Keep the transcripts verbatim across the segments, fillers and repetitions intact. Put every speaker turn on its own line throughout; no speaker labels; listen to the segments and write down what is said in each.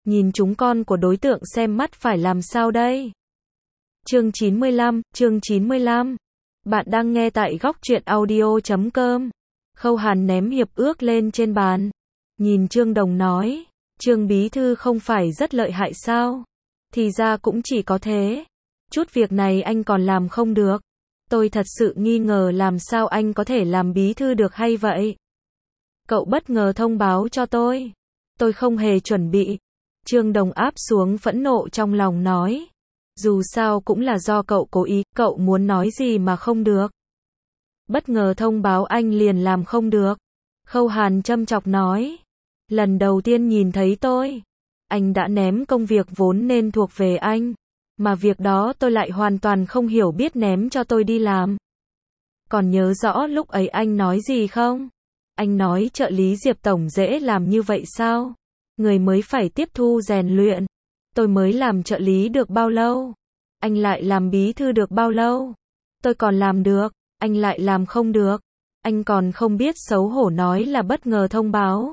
nhìn chúng con của đối tượng xem mắt phải làm sao đây. Chương chín mươi lăm, chương chín mươi lăm. Bạn đang nghe tại góc truyện audio chấm com. Khâu Hàn ném hiệp ước lên trên bàn. Nhìn Trương Đồng nói, Trương bí thư không phải rất lợi hại sao? Thì ra cũng chỉ có thế. Chút việc này anh còn làm không được. Tôi thật sự nghi ngờ làm sao anh có thể làm bí thư được hay vậy? Cậu bất ngờ thông báo cho tôi. Tôi không hề chuẩn bị. Trương Đồng áp xuống phẫn nộ trong lòng nói. Dù sao cũng là do cậu cố ý, cậu muốn nói gì mà không được. Bất ngờ thông báo anh liền làm không được. Khâu Hàn châm chọc nói. Lần đầu tiên nhìn thấy tôi, anh đã ném công việc vốn nên thuộc về anh. Mà việc đó tôi lại hoàn toàn không hiểu biết ném cho tôi đi làm. Còn nhớ rõ lúc ấy anh nói gì không? Anh nói trợ lý Diệp Tổng dễ làm như vậy sao? Người mới phải tiếp thu rèn luyện. Tôi mới làm trợ lý được bao lâu? Anh lại làm bí thư được bao lâu? Tôi còn làm được, anh lại làm không được. Anh còn không biết xấu hổ nói là bất ngờ thông báo.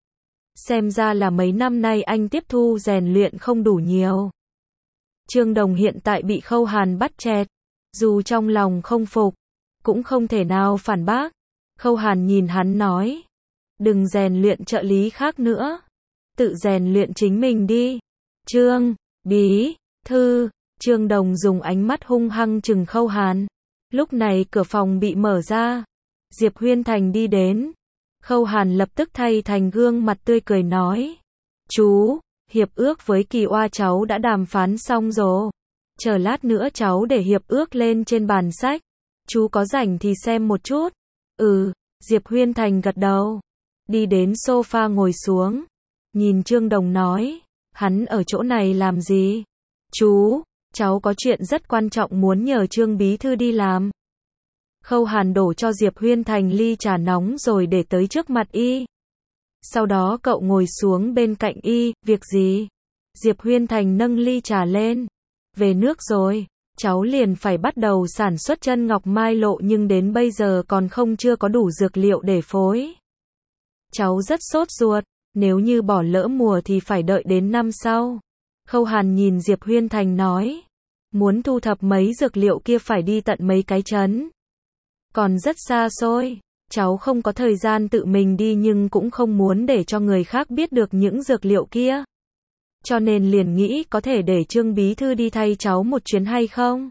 Xem ra là mấy năm nay anh tiếp thu rèn luyện không đủ nhiều. Trương Đồng hiện tại bị Khâu Hàn bắt chẹt. Dù trong lòng không phục, cũng không thể nào phản bác. Khâu Hàn nhìn hắn nói. Đừng rèn luyện trợ lý khác nữa. Tự rèn luyện chính mình đi. Trương, bí, thư. Trương Đồng dùng ánh mắt hung hăng trừng Khâu Hàn. Lúc này cửa phòng bị mở ra. Diệp Huyên Thành đi đến. Khâu Hàn lập tức thay thành gương mặt tươi cười nói. Chú, hiệp ước với Kỳ Oa cháu đã đàm phán xong rồi. Chờ lát nữa cháu để hiệp ước lên trên bàn sách. Chú có rảnh thì xem một chút. Ừ, Diệp Huyên Thành gật đầu. Đi đến sofa ngồi xuống. Nhìn Trương Đồng nói. Hắn ở chỗ này làm gì? Chú, cháu có chuyện rất quan trọng muốn nhờ Trương bí thư đi làm. Khâu Hàn đổ cho Diệp Huyên Thành ly trà nóng rồi để tới trước mặt y. Sau đó cậu ngồi xuống bên cạnh y, việc gì? Diệp Huyên Thành nâng ly trà lên. Về nước rồi, cháu liền phải bắt đầu sản xuất chân ngọc mai lộ nhưng đến bây giờ còn không chưa có đủ dược liệu để phối. Cháu rất sốt ruột, nếu như bỏ lỡ mùa thì phải đợi đến năm sau. Khâu Hàn nhìn Diệp Huyên Thành nói. Muốn thu thập mấy dược liệu kia phải đi tận mấy cái trấn. Còn rất xa xôi, cháu không có thời gian tự mình đi nhưng cũng không muốn để cho người khác biết được những dược liệu kia. Cho nên liền nghĩ có thể để Trương bí thư đi thay cháu một chuyến hay không?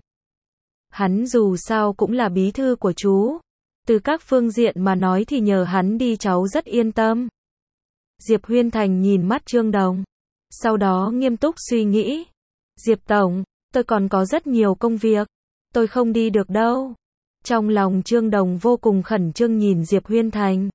Hắn dù sao cũng là bí thư của chú. Từ các phương diện mà nói thì nhờ hắn đi cháu rất yên tâm. Diệp Huyên Thành nhìn mắt Trương Đồng. Sau đó nghiêm túc suy nghĩ. Diệp Tổng, tôi còn có rất nhiều công việc. Tôi không đi được đâu. Trong lòng Trương Đồng vô cùng khẩn trương nhìn Diệp Huyên Thành.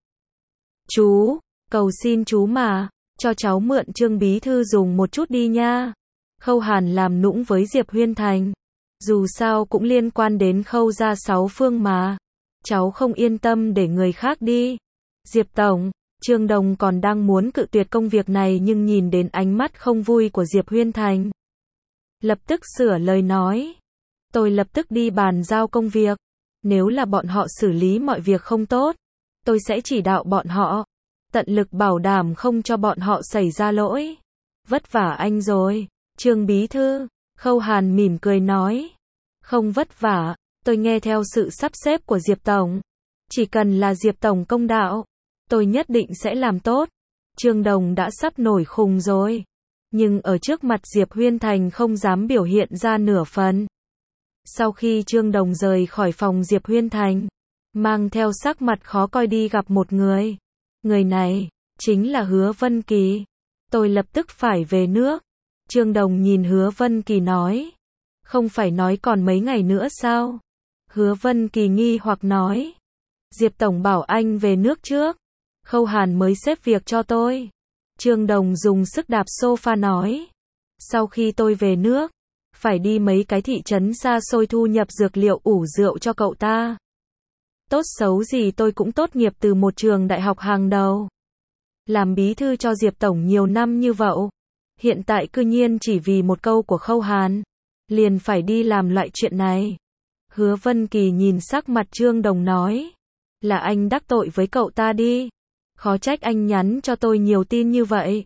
Chú, cầu xin chú mà, cho cháu mượn Trương bí thư dùng một chút đi nha. Khâu Hàn làm nũng với Diệp Huyên Thành. Dù sao cũng liên quan đến Khâu gia sáu phương mà. Cháu không yên tâm để người khác đi. Diệp Tổng, Trương Đồng còn đang muốn cự tuyệt công việc này nhưng nhìn đến ánh mắt không vui của Diệp Huyên Thành. Lập tức sửa lời nói. Tôi lập tức đi bàn giao công việc. Nếu là bọn họ xử lý mọi việc không tốt, tôi sẽ chỉ đạo bọn họ. Tận lực bảo đảm không cho bọn họ xảy ra lỗi. Vất vả anh rồi, Trương bí thư. Khâu Hàn mỉm cười nói. Không vất vả, tôi nghe theo sự sắp xếp của Diệp Tổng. Chỉ cần là Diệp Tổng công đạo, tôi nhất định sẽ làm tốt. Trương Đồng đã sắp nổi khùng rồi. Nhưng ở trước mặt Diệp Huyên Thành không dám biểu hiện ra nửa phần. Sau khi Trương Đồng rời khỏi phòng Diệp Huyên Thành, mang theo sắc mặt khó coi đi gặp một người. Người này, chính là Hứa Vân Kỳ. Tôi lập tức phải về nước. Trương Đồng nhìn Hứa Vân Kỳ nói. Không phải nói còn mấy ngày nữa sao? Hứa Vân Kỳ nghi hoặc nói. Diệp Tổng bảo anh về nước trước. Khâu Hàn mới xếp việc cho tôi. Trương Đồng dùng sức đạp sofa nói. Sau khi tôi về nước, phải đi mấy cái thị trấn xa xôi thu nhập dược liệu ủ rượu cho cậu ta. Tốt xấu gì tôi cũng tốt nghiệp từ một trường đại học hàng đầu. Làm bí thư cho Diệp Tổng nhiều năm như vậy. Hiện tại cư nhiên chỉ vì một câu của Khâu Hàn, liền phải đi làm loại chuyện này. Hứa Vân Kỳ nhìn sắc mặt Trương Đồng nói. Là anh đắc tội với cậu ta đi. Khó trách anh nhắn cho tôi nhiều tin như vậy.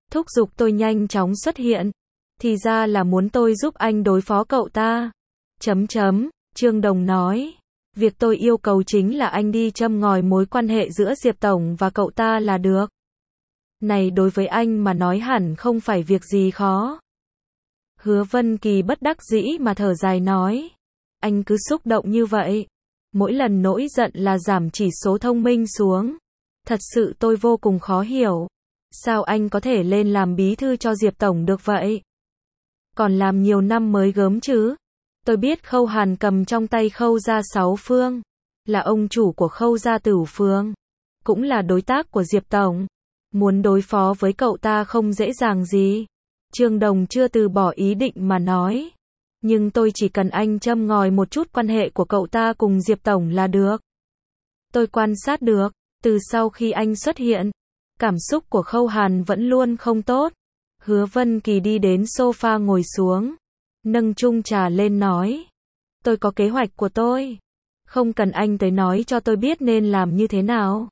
thúc giục tôi nhanh chóng xuất hiện. Thì ra là muốn tôi giúp anh đối phó cậu ta. Chấm chấm, Trương Đồng nói. Việc tôi yêu cầu chính là anh đi châm ngòi mối quan hệ giữa Diệp Tổng và cậu ta là được. Này đối với anh mà nói hẳn không phải việc gì khó. Hứa Vân Kỳ bất đắc dĩ mà thở dài nói. Anh cứ xúc động như vậy. Mỗi lần nổi giận là giảm chỉ số thông minh xuống. Thật sự tôi vô cùng khó hiểu. Sao anh có thể lên làm bí thư cho Diệp Tổng được vậy? Còn làm nhiều năm mới gớm chứ. Tôi biết Khâu Hàn cầm trong tay Khâu gia sáu phương. Là ông chủ của Khâu gia Tửu Phương. Cũng là đối tác của Diệp Tổng. Muốn đối phó với cậu ta không dễ dàng gì. Trương Đồng chưa từ bỏ ý định mà nói. Nhưng tôi chỉ cần anh châm ngòi một chút quan hệ của cậu ta cùng Diệp Tổng là được. Tôi quan sát được, từ sau khi anh xuất hiện, cảm xúc của Khâu Hàn vẫn luôn không tốt. Hứa Vân Kỳ đi đến sofa ngồi xuống, nâng chung trà lên nói. Tôi có kế hoạch của tôi. Không cần anh tới nói cho tôi biết nên làm như thế nào.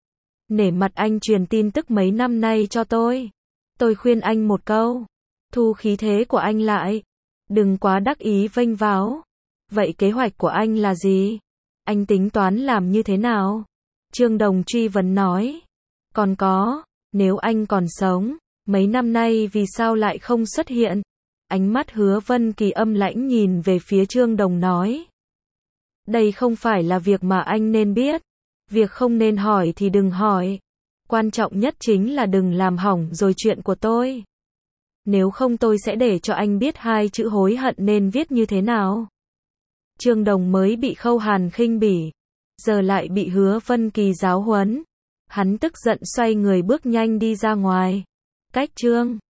Nể mặt anh truyền tin tức mấy năm nay cho tôi. Tôi khuyên anh một câu. Thu khí thế của anh lại. Đừng quá đắc ý vênh váo. Vậy kế hoạch của anh là gì? Anh tính toán làm như thế nào? Trương Đồng truy vấn nói. Còn có, nếu anh còn sống, mấy năm nay vì sao lại không xuất hiện? Ánh mắt Hứa Vân Kỳ âm lãnh nhìn về phía Trương Đồng nói. Đây không phải là việc mà anh nên biết. Việc không nên hỏi thì đừng hỏi. Quan trọng nhất chính là đừng làm hỏng rồi chuyện của tôi. Nếu không tôi sẽ để cho anh biết hai chữ hối hận nên viết như thế nào. Trương Đồng mới bị Khâu Hàn khinh bỉ, giờ lại bị Hứa Vân Kỳ giáo huấn. Hắn tức giận xoay người bước nhanh đi ra ngoài. Cách Trương